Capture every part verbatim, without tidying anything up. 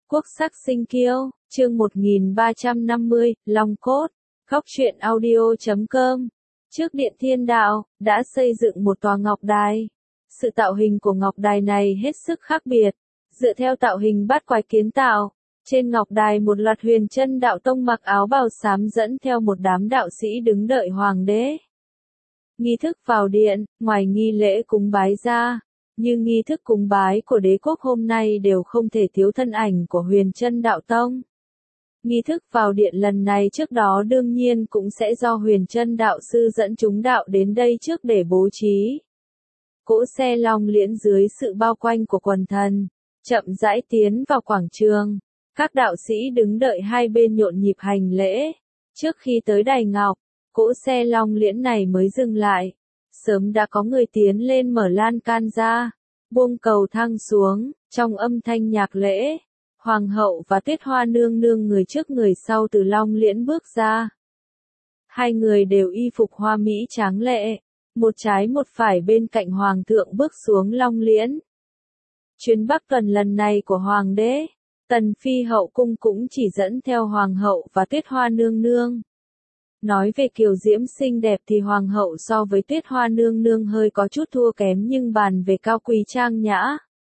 Quốc sắc sinh kiêu, chương một nghìn ba trăm năm mươi, Long cốt, Góc truyện audio chấm com. Trước Điện Thiên Đạo, đã xây dựng một tòa ngọc đài. Sự tạo hình của ngọc đài này hết sức khác biệt. Dựa theo tạo hình bát quái kiến tạo, trên ngọc đài một loạt Huyền Chân Đạo Tông mặc áo bào xám dẫn theo một đám đạo sĩ đứng đợi hoàng đế. Nghi thức vào điện, ngoài nghi lễ cúng bái ra, nhưng nghi thức cúng bái của đế quốc hôm nay đều không thể thiếu thân ảnh của Huyền Chân Đạo Tông. Nghi thức vào điện lần này trước đó đương nhiên cũng sẽ do Huyền Chân Đạo Sư dẫn chúng đạo đến đây trước để bố trí. Cỗ xe long liễn dưới sự bao quanh của quần thần, chậm rãi tiến vào quảng trường. Các đạo sĩ đứng đợi hai bên nhộn nhịp hành lễ. Trước khi tới đài ngọc, cỗ xe long liễn này mới dừng lại. Sớm đã có người tiến lên mở lan can ra, buông cầu thang xuống, trong âm thanh nhạc lễ. Hoàng hậu và Tuyết Hoa nương nương người trước người sau từ long liễn bước ra. Hai người đều y phục hoa mỹ tráng lệ, một trái một phải bên cạnh hoàng thượng bước xuống long liễn. Chuyến Bắc tuần lần này của hoàng đế, Tần Phi hậu cung cũng chỉ dẫn theo hoàng hậu và Tuyết Hoa nương nương. Nói về kiều diễm xinh đẹp thì hoàng hậu so với Tuyết Hoa nương nương hơi có chút thua kém, nhưng bàn về cao quý trang nhã,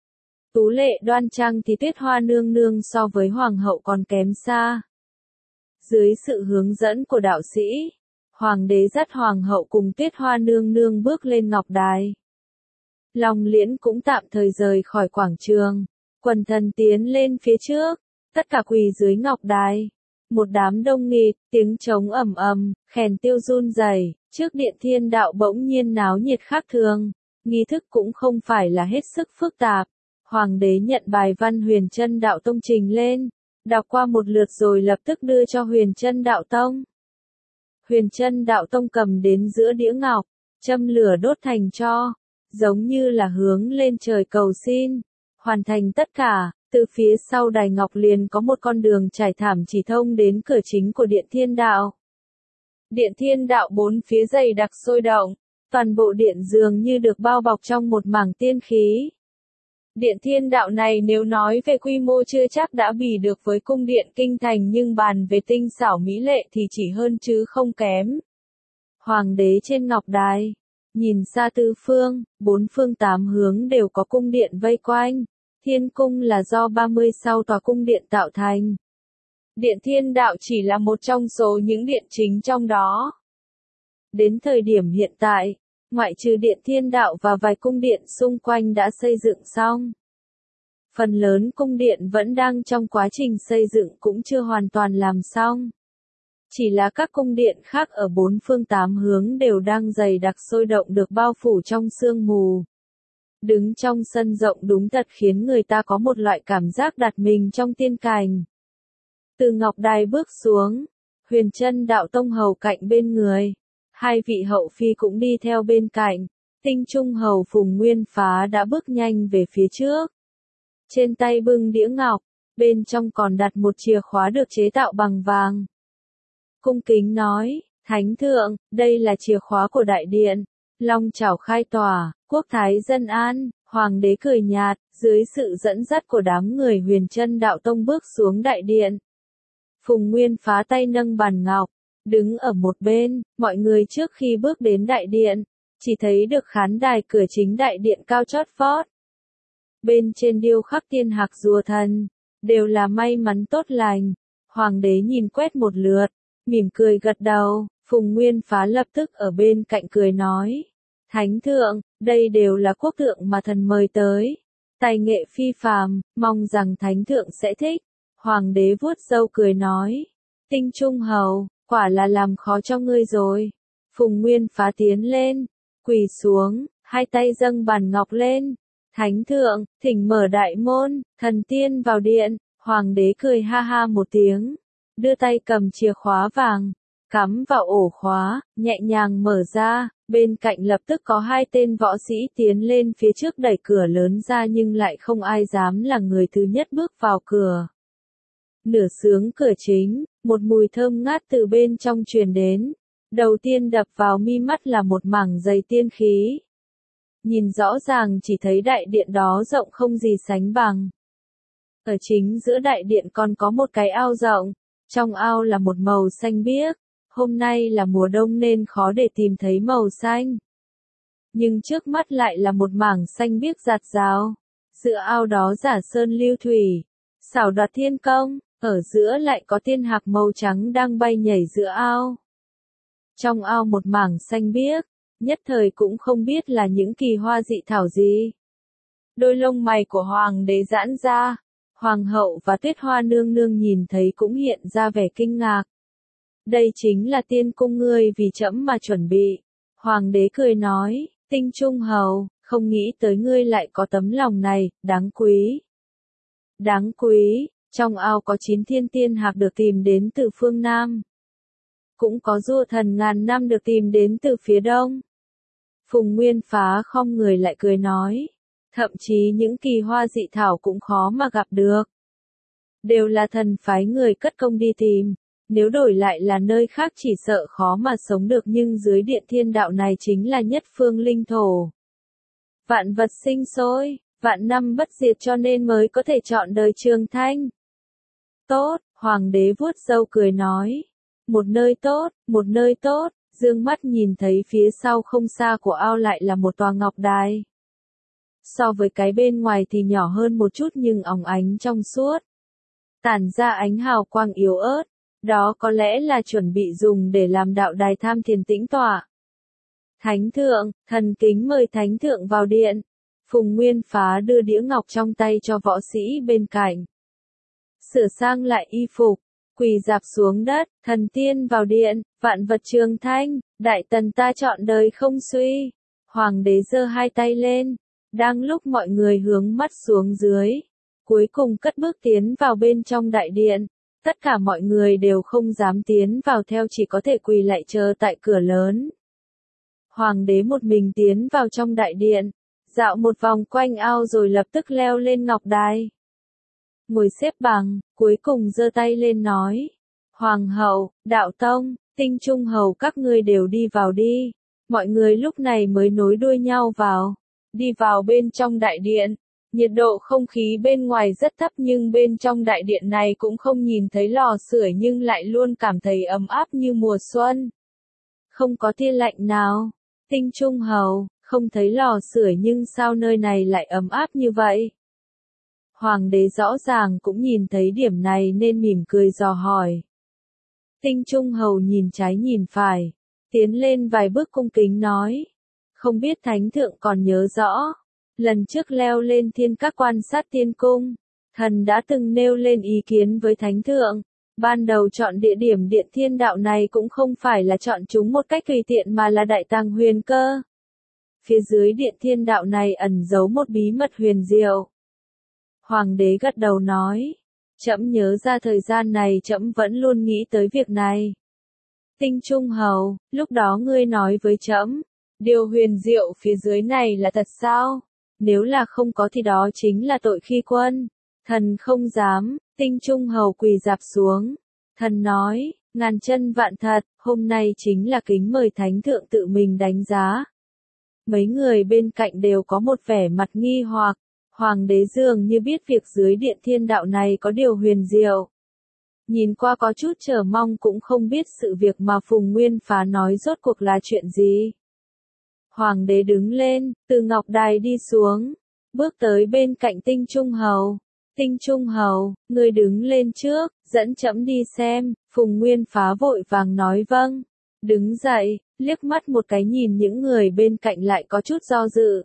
tú lệ đoan trang thì Tuyết Hoa nương nương so với hoàng hậu còn kém xa. Dưới sự hướng dẫn của đạo sĩ, hoàng đế dắt hoàng hậu cùng Tuyết Hoa nương nương bước lên ngọc đài. Long liễn cũng tạm thời rời khỏi quảng trường, quần thần tiến lên phía trước, tất cả quỳ dưới ngọc đài. Một đám đông nghịt, tiếng trống ầm ầm, khèn tiêu run rẩy, trước Điện Thiên Đạo bỗng nhiên náo nhiệt khác thường. Nghi thức cũng không phải là hết sức phức tạp. Hoàng đế nhận bài văn Huyền Chân Đạo Tông trình lên, đọc qua một lượt rồi lập tức đưa cho Huyền Chân Đạo Tông. Huyền Chân Đạo Tông cầm đến giữa đĩa ngọc, châm lửa đốt thành tro, giống như là hướng lên trời cầu xin. Hoàn thành tất cả, từ phía sau đài ngọc liền có một con đường trải thảm chỉ thông đến cửa chính của Điện Thiên Đạo. Điện Thiên Đạo bốn phía dày đặc sôi động, toàn bộ điện dường như được bao bọc trong một mảng tiên khí. Điện Thiên Đạo này nếu nói về quy mô chưa chắc đã bì được với cung điện kinh thành, nhưng bàn về tinh xảo mỹ lệ thì chỉ hơn chứ không kém. Hoàng đế trên ngọc đài, nhìn xa tứ phương, bốn phương tám hướng đều có cung điện vây quanh. Thiên cung là do ba mươi sáu tòa cung điện tạo thành. Điện Thiên Đạo chỉ là một trong số những điện chính trong đó. Đến thời điểm hiện tại, ngoại trừ Điện Thiên Đạo và vài cung điện xung quanh đã xây dựng xong, phần lớn cung điện vẫn đang trong quá trình xây dựng cũng chưa hoàn toàn làm xong. Chỉ là các cung điện khác ở bốn phương tám hướng đều đang dày đặc sôi động được bao phủ trong sương mù. Đứng trong sân rộng đúng thật khiến người ta có một loại cảm giác đặt mình trong tiên cảnh. Từ ngọc đài bước xuống, Huyền Chân Đạo Tông hầu cạnh bên người. Hai vị hậu phi cũng đi theo bên cạnh. Tinh Trung hầu Phùng Nguyên Phá đã bước nhanh về phía trước. Trên tay bưng đĩa ngọc, bên trong còn đặt một chìa khóa được chế tạo bằng vàng. Cung kính nói, Thánh thượng, đây là chìa khóa của đại điện. Long chảo khai tỏa, quốc thái dân an. Hoàng đế cười nhạt, dưới sự dẫn dắt của đám người Huyền Chân Đạo Tông bước xuống đại điện. Phùng Nguyên Phá tay nâng bàn ngọc, đứng ở một bên. Mọi người trước khi bước đến đại điện, chỉ thấy được khán đài cửa chính đại điện cao chót vót. Bên trên điêu khắc tiên hạc rùa thần, đều là may mắn tốt lành. Hoàng đế nhìn quét một lượt, mỉm cười gật đầu. Phùng Nguyên Phá lập tức ở bên cạnh cười nói, Thánh thượng, đây đều là quốc thượng mà thần mời tới. Tài nghệ phi phàm, mong rằng Thánh thượng sẽ thích. Hoàng đế vuốt râu cười nói, Tinh Trung hầu, quả là làm khó cho ngươi rồi. Phùng Nguyên Phá tiến lên, quỳ xuống, hai tay dâng bàn ngọc lên. Thánh thượng, thỉnh mở đại môn, thần tiên vào điện. Hoàng đế cười ha ha một tiếng, đưa tay cầm chìa khóa vàng, cắm vào ổ khóa, nhẹ nhàng mở ra. Bên cạnh lập tức có hai tên võ sĩ tiến lên phía trước đẩy cửa lớn ra, nhưng lại không ai dám là người thứ nhất bước vào cửa. Nửa sướng cửa chính, một mùi thơm ngát từ bên trong truyền đến. Đầu tiên đập vào mi mắt là một mảng dày tiên khí. Nhìn rõ ràng chỉ thấy đại điện đó rộng không gì sánh bằng. Ở chính giữa đại điện còn có một cái ao rộng, trong ao là một màu xanh biếc, hôm nay là mùa đông nên khó để tìm thấy màu xanh. Nhưng trước mắt lại là một mảng xanh biếc rạt rào, giữa ao đó giả sơn lưu thủy, xảo đoạt thiên công, ở giữa lại có tiên hạc màu trắng đang bay nhảy giữa ao. Trong ao một mảng xanh biếc, nhất thời cũng không biết là những kỳ hoa dị thảo gì. Đôi lông mày của hoàng đế giãn ra, hoàng hậu và Tuyết Hoa nương nương nhìn thấy cũng hiện ra vẻ kinh ngạc. Đây chính là tiên cung ngươi vì trẫm mà chuẩn bị. Hoàng đế cười nói, Tinh Trung hầu, không nghĩ tới ngươi lại có tấm lòng này, đáng quý. Đáng quý, trong ao có chín thiên tiên hạc được tìm đến từ phương Nam. Cũng có rùa thần ngàn năm được tìm đến từ phía Đông. Phùng Nguyên Phá khom người lại cười nói, thậm chí những kỳ hoa dị thảo cũng khó mà gặp được. Đều là thần phái người cất công đi tìm, nếu đổi lại là nơi khác chỉ sợ khó mà sống được, nhưng dưới điện thiên đạo này chính là nhất phương linh thổ. Vạn vật sinh sôi, vạn năm bất diệt cho nên mới có thể chọn đời trường thanh. Tốt, hoàng đế vuốt râu cười nói, một nơi tốt, một nơi tốt, dương mắt nhìn thấy phía sau không xa của ao lại là một tòa ngọc đài. So với cái bên ngoài thì nhỏ hơn một chút nhưng óng ánh trong suốt. Tản ra ánh hào quang yếu ớt, đó có lẽ là chuẩn bị dùng để làm đạo đài tham thiền tĩnh tọa. Thánh thượng, thần kính mời thánh thượng vào điện. Phùng Nguyên Phá đưa đĩa ngọc trong tay cho võ sĩ bên cạnh. Sửa sang lại y phục, quỳ dạp xuống đất, thần tiên vào điện, vạn vật trường thanh, đại tần ta chọn đời không suy. Hoàng đế giơ hai tay lên, đang lúc mọi người hướng mắt xuống dưới, cuối cùng cất bước tiến vào bên trong đại điện. Tất cả mọi người đều không dám tiến vào theo, chỉ có thể quỳ lại chờ tại cửa lớn. Hoàng đế một mình tiến vào trong đại điện, dạo một vòng quanh ao rồi lập tức leo lên ngọc đài. Ngồi xếp bằng, cuối cùng giơ tay lên nói, Hoàng hậu, đạo tông, Tinh Trung hầu các ngươi đều đi vào đi. Mọi người lúc này mới nối đuôi nhau vào, đi vào bên trong đại điện. Nhiệt độ không khí bên ngoài rất thấp nhưng bên trong đại điện này cũng không nhìn thấy lò sưởi nhưng lại luôn cảm thấy ấm áp như mùa xuân. Không có tia lạnh nào. Tinh Trung hầu, không thấy lò sưởi nhưng sao nơi này lại ấm áp như vậy? Hoàng đế rõ ràng cũng nhìn thấy điểm này nên mỉm cười dò hỏi. Tinh Trung hầu nhìn trái nhìn phải, tiến lên vài bước cung kính nói. Không biết thánh thượng còn nhớ rõ. Lần trước leo lên thiên các quan sát tiên cung, thần đã từng nêu lên ý kiến với thánh thượng. Ban đầu chọn địa điểm điện thiên đạo này cũng không phải là chọn chúng một cách tùy tiện mà là đại tàng huyền cơ. Phía dưới điện thiên đạo này ẩn giấu một bí mật huyền diệu. Hoàng đế gật đầu nói, trẫm nhớ ra thời gian này trẫm vẫn luôn nghĩ tới việc này. Tinh Trung hầu, lúc đó ngươi nói với trẫm, điều huyền diệu phía dưới này là thật sao? Nếu là không có thì đó chính là tội khi quân. Thần không dám. Tinh Trung hầu quỳ dạp xuống. Thần nói, ngàn chân vạn thật, hôm nay chính là kính mời thánh thượng tự mình đánh giá. Mấy người bên cạnh đều có một vẻ mặt nghi hoặc. Hoàng đế dường như biết việc dưới điện thiên đạo này có điều huyền diệu. Nhìn qua có chút chờ mong cũng không biết sự việc mà Phùng Nguyên Phá nói rốt cuộc là chuyện gì. Hoàng đế đứng lên, từ ngọc đài đi xuống, bước tới bên cạnh Tinh Trung hầu. Tinh Trung hầu, ngươi đứng lên trước, dẫn trẫm đi xem. Phùng Nguyên Phá vội vàng nói vâng. Đứng dậy, liếc mắt một cái nhìn những người bên cạnh lại có chút do dự.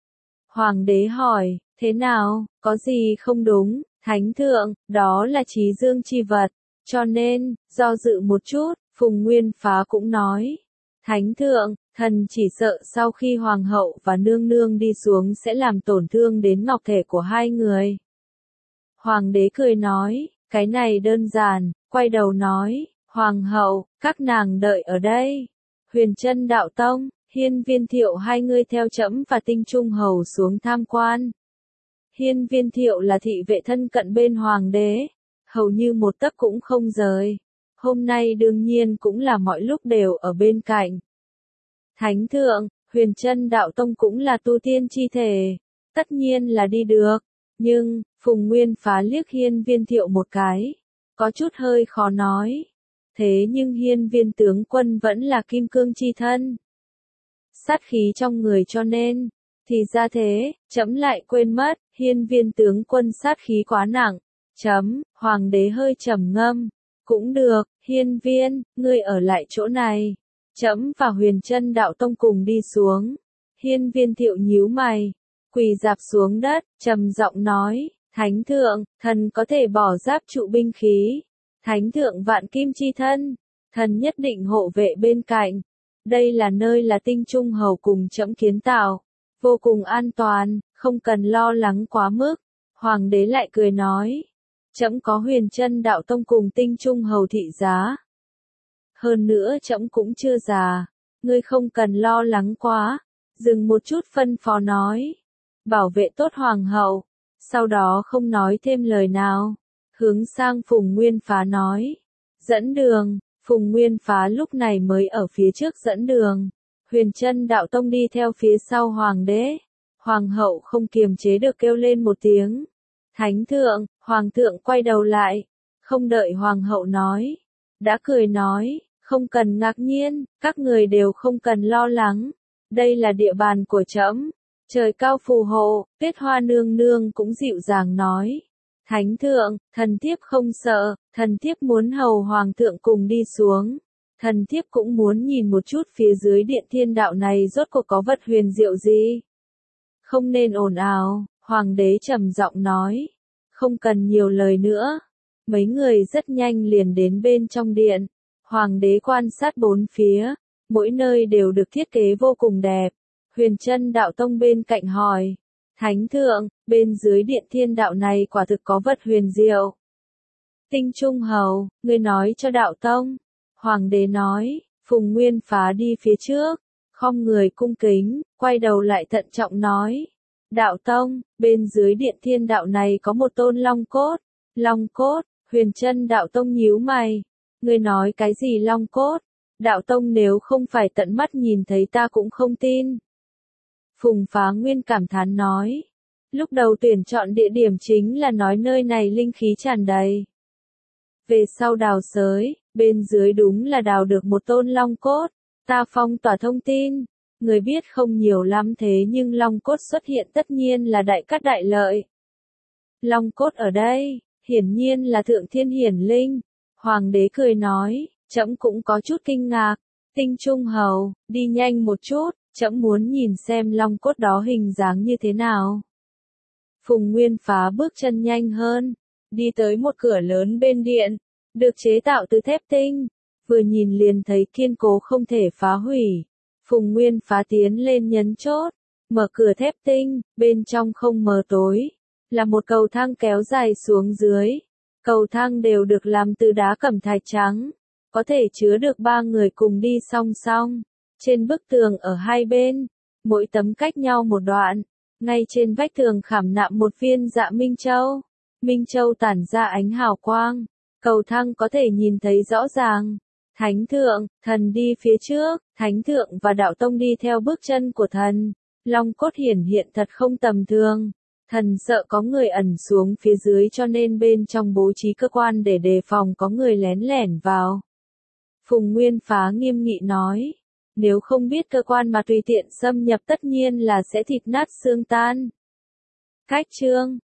Hoàng đế hỏi, thế nào, có gì không đúng? Thánh thượng, đó là trí dương chi vật, cho nên, do dự một chút, Phùng Nguyên Phá cũng nói. Thánh thượng, thần chỉ sợ sau khi hoàng hậu và nương nương đi xuống sẽ làm tổn thương đến ngọc thể của hai người. Hoàng đế cười nói, cái này đơn giản, quay đầu nói, hoàng hậu, các nàng đợi ở đây. Huyền Trân đạo tông, Hiên Viên Thiệu hai người theo trẫm và Tinh Trung hầu xuống tham quan. Hiên Viên Thiệu là thị vệ thân cận bên hoàng đế, hầu như một tấc cũng không rời. Hôm nay đương nhiên cũng là mọi lúc đều ở bên cạnh. Thánh thượng, Huyền Trân đạo tông cũng là tu tiên chi thể, tất nhiên là đi được. Nhưng, Phùng Nguyên Phá liếc Hiên Viên Thiệu một cái, có chút hơi khó nói. Thế nhưng Hiên Viên tướng quân vẫn là kim cương chi thân. Sát khí trong người cho nên, thì ra thế, trẫm lại quên mất, Hiên Viên tướng quân sát khí quá nặng. Chấm, Hoàng đế hơi trầm ngâm. Cũng được, Hiên Viên, ngươi ở lại chỗ này. Trẫm và Huyền Trân đạo tông cùng đi xuống. Hiên Viên Thiệu nhíu mày, quỳ dạp xuống đất, trầm giọng nói, Thánh thượng, thần có thể bỏ giáp trụ binh khí. Thánh thượng vạn kim chi thân, thần nhất định hộ vệ bên cạnh. Đây là nơi là Tinh Trung Hầu cùng trẫm kiến tạo, vô cùng an toàn, không cần lo lắng quá mức. Hoàng đế lại cười nói, trẫm có Huyền Trân đạo tông cùng Tinh Trung Hầu thị giá. Hơn nữa trẫm cũng chưa già, ngươi không cần lo lắng quá. Dừng một chút phân phó nói, bảo vệ tốt hoàng hậu, sau đó không nói thêm lời nào, hướng sang Phùng Nguyên Phá nói, dẫn đường. Phùng Nguyên Phá lúc này mới ở phía trước dẫn đường, Huyền Trân đạo tông đi theo phía sau hoàng đế. Hoàng hậu không kiềm chế được kêu lên một tiếng, Thánh thượng. Hoàng thượng quay đầu lại, không đợi hoàng hậu nói, đã cười nói, không cần ngạc nhiên, các người đều không cần lo lắng. Đây là địa bàn của trẫm, trời cao phù hộ. Tuyết Hoa nương nương cũng dịu dàng nói, Thánh thượng, thần thiếp không sợ, thần thiếp muốn hầu hoàng thượng cùng đi xuống. Thần thiếp cũng muốn nhìn một chút phía dưới điện thiên đạo này rốt cuộc có vật huyền diệu gì. Không nên ồn ào, hoàng đế trầm giọng nói, không cần nhiều lời nữa. Mấy người rất nhanh liền đến bên trong điện, hoàng đế quan sát bốn phía. Mỗi nơi đều được thiết kế vô cùng đẹp. Huyền Trân đạo tông bên cạnh hỏi, Thánh thượng, bên dưới điện thiên đạo này quả thực có vật huyền diệu. Tinh Trung Hầu, ngươi nói cho đạo tông. Hoàng đế nói. Phùng Nguyên Phá đi phía trước, khom người cung kính, quay đầu lại thận trọng nói, đạo tông, bên dưới điện thiên đạo này có một tôn long cốt. Long cốt. Huyền Trân đạo tông nhíu mày, ngươi nói cái gì long cốt? Đạo tông nếu không phải tận mắt nhìn thấy ta cũng không tin. Phùng Phá Nguyên cảm thán nói, lúc đầu tuyển chọn địa điểm chính là nói nơi này linh khí tràn đầy. Về sau đào xới, bên dưới đúng là đào được một tôn long cốt. Ta phong tỏa thông tin, người biết không nhiều lắm thế nhưng long cốt xuất hiện tất nhiên là đại cát đại lợi. Long cốt ở đây, hiển nhiên là thượng thiên hiển linh. Hoàng đế cười nói, trẫm cũng có chút kinh ngạc. Tinh Trung Hầu, đi nhanh một chút, trẫm muốn nhìn xem long cốt đó hình dáng như thế nào. Phùng Nguyên Phá bước chân nhanh hơn, đi tới một cửa lớn bên điện, được chế tạo từ thép tinh, vừa nhìn liền thấy kiên cố không thể phá hủy. Phùng Nguyên Phá tiến lên nhấn chốt, mở cửa thép tinh, bên trong không mờ tối, là một cầu thang kéo dài xuống dưới. Cầu thang đều được làm từ đá cẩm thạch trắng, có thể chứa được ba người cùng đi song song. Trên bức tường ở hai bên, mỗi tấm cách nhau một đoạn, ngay trên vách tường khảm nạm một viên dạ Minh Châu. Minh Châu tản ra ánh hào quang, cầu thang có thể nhìn thấy rõ ràng. Thánh thượng, thần đi phía trước, Thánh thượng và đạo tông đi theo bước chân của thần. Long cốt hiển hiện thật không tầm thường. Thần sợ có người ẩn xuống phía dưới cho nên bên trong bố trí cơ quan để đề phòng có người lén lẻn vào. Phùng Nguyên Phá nghiêm nghị nói, nếu không biết cơ quan mà tùy tiện xâm nhập tất nhiên là sẽ thịt nát xương tan. Cách chương